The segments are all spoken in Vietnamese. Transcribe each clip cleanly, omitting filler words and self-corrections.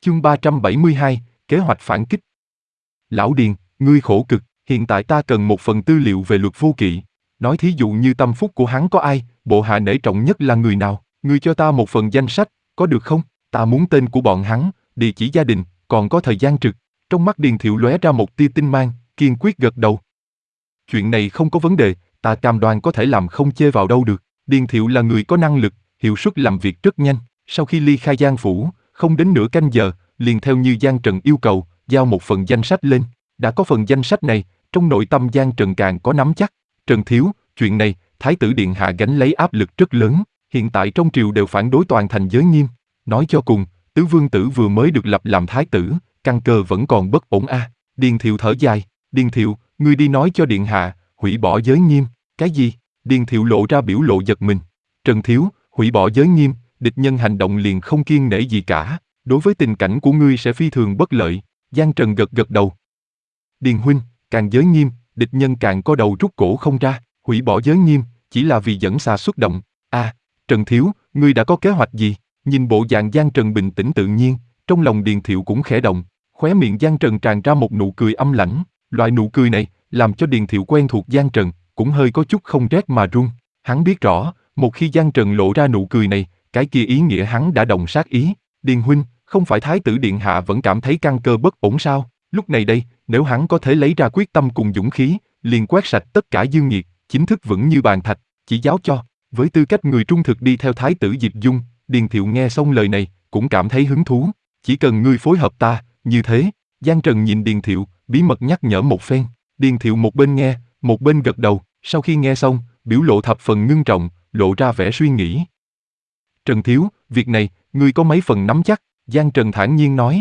Chương 372, kế hoạch phản kích. Lão Điền, ngươi khổ cực, hiện tại ta cần một phần tư liệu về Luật Vô Kỵ. Nói thí dụ như tâm phúc của hắn có ai, bộ hạ nể trọng nhất là người nào, ngươi cho ta một phần danh sách, có được không? Ta muốn tên của bọn hắn, địa chỉ gia đình, còn có thời gian trực. Trong mắt Điền Thiệu lóe ra một tia tinh mang, kiên quyết gật đầu. Chuyện này không có vấn đề, ta cam đoan có thể làm không chê vào đâu được. Điền Thiệu là người có năng lực, hiệu suất làm việc rất nhanh. Sau khi ly khai Giang Phủ, không đến nửa canh giờ, liền theo như Giang Trần yêu cầu, giao một phần danh sách lên. Đã có phần danh sách này, trong nội tâm Giang Trần càng có nắm chắc. Trần thiếu, chuyện này, Thái tử Điện Hạ gánh lấy áp lực rất lớn. Hiện tại trong triều đều phản đối toàn thành giới nghiêm. Nói cho cùng, Tứ Vương Tử vừa mới được lập làm Thái tử, căn cơ vẫn còn bất ổn a. Điền Thiệu thở dài. Điền Thiệu, ngươi đi nói cho Điện Hạ, hủy bỏ giới nghiêm. Cái gì? Điền Thiệu lộ ra biểu lộ giật mình. Trần thiếu, hủy bỏ giới nghiêm, địch nhân hành động liền không kiêng nể gì cả. Đối với tình cảnh của ngươi sẽ phi thường bất lợi. Giang Trần gật gật đầu. Điền huynh, càng giới nghiêm, địch nhân càng có đầu rút cổ không ra. Hủy bỏ giới nghiêm, chỉ là vì dẫn xà xuất động. Trần thiếu, ngươi đã có kế hoạch gì? Nhìn bộ dạng Giang Trần bình tĩnh tự nhiên, trong lòng Điền Thiệu cũng khẽ động. Khóe miệng Giang Trần tràn ra một nụ cười âm lãnh. Loại nụ cười này, làm cho Điền Thiệu quen thuộc Giang Trần, cũng hơi có chút không rét mà run. Hắn biết rõ, một khi Giang Trần lộ ra nụ cười này, cái kia ý nghĩa hắn đã động sát ý. Điền huynh, không phải Thái tử Điện Hạ vẫn cảm thấy căn cơ bất ổn sao? Lúc này đây, nếu hắn có thể lấy ra quyết tâm cùng dũng khí, liền quét sạch tất cả dư nghiệt, chính thức vững như bàn thạch, chỉ giáo cho. Với tư cách người trung thực đi theo Thái tử Diệp Dung, Điền Thiệu nghe xong lời này, cũng cảm thấy hứng thú. Chỉ cần ngươi phối hợp ta, như thế. Giang Trần nhìn Điền Thiệu, bí mật nhắc nhở một phen. Điền Thiệu một bên nghe, một bên gật đầu. Sau khi nghe xong, biểu lộ thập phần ngưng trọng, lộ ra vẻ suy nghĩ. Trần thiếu, việc này, ngươi có mấy phần nắm chắc? Giang Trần thản nhiên nói.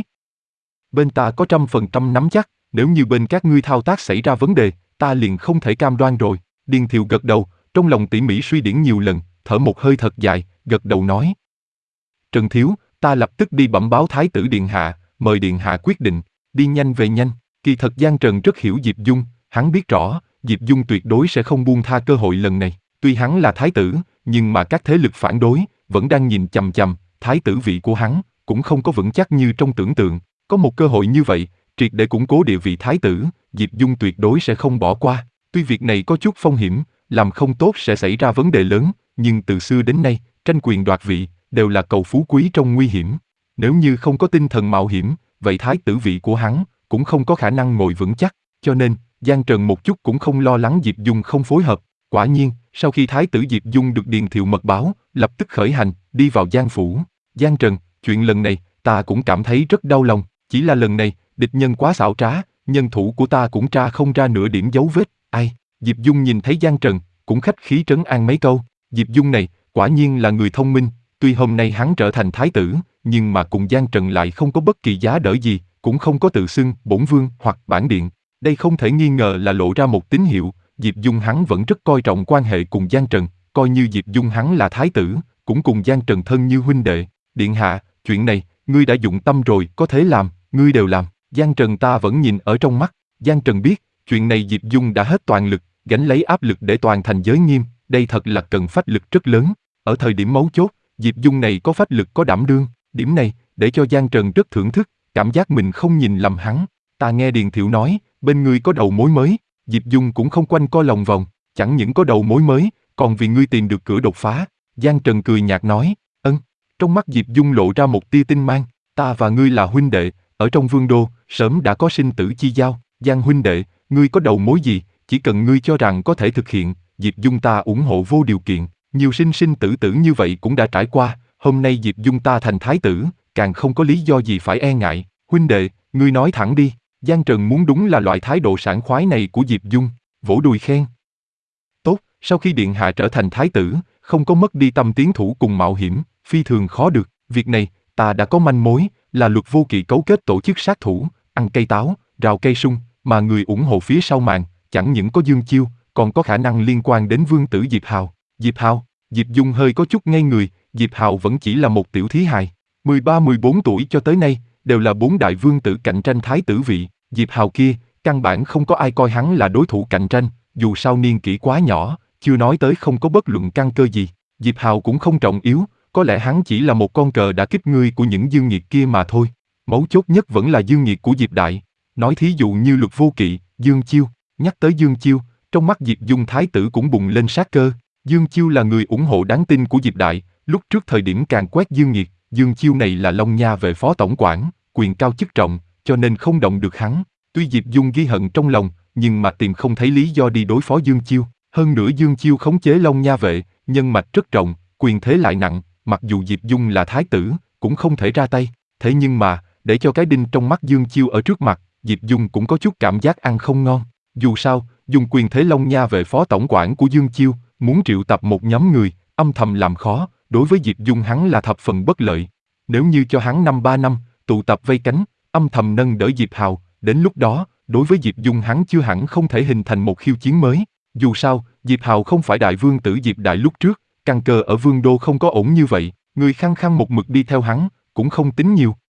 Bên ta có 100% nắm chắc, nếu như bên các ngươi thao tác xảy ra vấn đề, ta liền không thể cam đoan rồi. Điền Thiệu gật đầu, trong lòng tỉ mỉ suy điển nhiều lần, thở một hơi thật dài, gật đầu nói. Trần thiếu, ta lập tức đi bẩm báo Thái tử Điện Hạ, mời Điện Hạ quyết định, đi nhanh về nhanh. Kỳ thật Giang Trần rất hiểu Diệp Dung, hắn biết rõ, Diệp Dung tuyệt đối sẽ không buông tha cơ hội lần này. Tuy hắn là Thái tử, nhưng mà các thế lực phản đối, vẫn đang nhìn chằm chằm, Thái tử vị của hắn, cũng không có vững chắc như trong tưởng tượng. Có một cơ hội như vậy, triệt để củng cố địa vị Thái tử, Diệp Dung tuyệt đối sẽ không bỏ qua. Tuy việc này có chút phong hiểm, làm không tốt sẽ xảy ra vấn đề lớn, nhưng từ xưa đến nay, tranh quyền đoạt vị, đều là cầu phú quý trong nguy hiểm. Nếu như không có tinh thần mạo hiểm, vậy Thái tử vị của hắn, cũng không có khả năng ngồi vững chắc. Cho nên, Giang Trần một chút cũng không lo lắng Diệp Dung không phối hợp. Quả nhiên, sau khi Thái tử Diệp Dung được Điền Thiệu mật báo, lập tức khởi hành, đi vào Giang Phủ. Giang Trần, chuyện lần này, ta cũng cảm thấy rất đau lòng. Chỉ là lần này, địch nhân quá xảo trá, nhân thủ của ta cũng tra không ra nửa điểm dấu vết. Ai? Diệp Dung nhìn thấy Giang Trần, cũng khách khí trấn an mấy câu. Diệp Dung này, quả nhiên là người thông minh. Tuy hôm nay hắn trở thành Thái tử, nhưng mà cùng Giang Trần lại không có bất kỳ giá đỡ gì, cũng không có tự xưng bổn vương hoặc bản điện. Đây không thể nghi ngờ là lộ ra một tín hiệu, Diệp Dung hắn vẫn rất coi trọng quan hệ cùng Giang Trần, coi như Diệp Dung hắn là Thái tử, cũng cùng Giang Trần thân như huynh đệ. Điện hạ, chuyện này, ngươi đã dụng tâm rồi, có thể làm, ngươi đều làm. Giang Trần ta vẫn nhìn ở trong mắt. Giang Trần biết, chuyện này Diệp Dung đã hết toàn lực, gánh lấy áp lực để toàn thành giới nghiêm, đây thật là cần phách lực rất lớn. Ở thời điểm mấu chốt, Diệp Dung này có phách lực có đảm đương, điểm này, để cho Giang Trần rất thưởng thức, cảm giác mình không nhìn lầm hắn. Ta nghe Điền Thiệu nói, bên ngươi có đầu mối mới. Diệp Dung cũng không quanh co lòng vòng, chẳng những có đầu mối mới, còn vì ngươi tìm được cửa đột phá. Giang Trần cười nhạt nói, Trong mắt Diệp Dung lộ ra một tia tinh mang, ta và ngươi là huynh đệ, ở trong vương đô, sớm đã có sinh tử chi giao. Giang huynh đệ, ngươi có đầu mối gì, chỉ cần ngươi cho rằng có thể thực hiện, Diệp Dung ta ủng hộ vô điều kiện. Nhiều sinh sinh tử tử như vậy cũng đã trải qua, hôm nay Diệp Dung ta thành Thái tử, càng không có lý do gì phải e ngại. Huynh đệ, ngươi nói thẳng đi. Giang Trần muốn đúng là loại thái độ sảng khoái này của Diệp Dung, vỗ đùi khen. Tốt, sau khi Điện Hạ trở thành Thái tử, không có mất đi tâm tiến thủ cùng mạo hiểm, phi thường khó được. Việc này, ta đã có manh mối, là Luật Vô Kỵ cấu kết tổ chức sát thủ, ăn cây táo, rào cây sung, mà người ủng hộ phía sau màn, chẳng những có Dương Chiêu, còn có khả năng liên quan đến vương tử Diệp Hào. Diệp Hào, Diệp Dung hơi có chút ngây người, Diệp Hào vẫn chỉ là một tiểu thí hài. 13-14 tuổi cho tới nay, đều là 4 đại vương tử cạnh tranh Thái tử vị. Diệp Hào kia, căn bản không có ai coi hắn là đối thủ cạnh tranh, dù sao niên kỷ quá nhỏ, chưa nói tới không có bất luận căn cơ gì. Diệp Hào cũng không trọng yếu, có lẽ hắn chỉ là một con cờ đã kích ngươi của những dương nghiệt kia mà thôi. Mấu chốt nhất vẫn là dương nhiệt của Diệp Đại. Nói thí dụ như Luật Vô Kỵ, Dương Chiêu. Nhắc tới Dương Chiêu, trong mắt Diệp Dung thái tử cũng bùng lên sát cơ. Dương Chiêu là người ủng hộ đáng tin của Diệp Đại, lúc trước thời điểm càn quét Dương Nhiệt, Dương Chiêu này là Long Nha vệ phó tổng quản, quyền cao chức trọng, cho nên không động được hắn. Tuy Diệp Dung ghi hận trong lòng, nhưng mà tìm không thấy lý do đi đối phó Dương Chiêu. Hơn nữa Dương Chiêu khống chế Long Nha vệ, nhân mạch rất rộng, quyền thế lại nặng, mặc dù Diệp Dung là thái tử, cũng không thể ra tay. Thế nhưng mà, để cho cái đinh trong mắt Dương Chiêu ở trước mặt, Diệp Dung cũng có chút cảm giác ăn không ngon. Dù sao, dùng quyền thế Long Nha vệ phó tổng quản của Dương Chiêu, muốn triệu tập một nhóm người, âm thầm làm khó, đối với Diệp Dung hắn là thập phần bất lợi. Nếu như cho hắn 3 năm, tụ tập vây cánh, âm thầm nâng đỡ Diệp Hào, đến lúc đó, đối với Diệp Dung hắn chưa hẳn không thể hình thành một khiêu chiến mới. Dù sao, Diệp Hào không phải đại vương tử Diệp Đại lúc trước, căn cơ ở vương đô không có ổn như vậy, người khăng khăng một mực đi theo hắn, cũng không tính nhiều.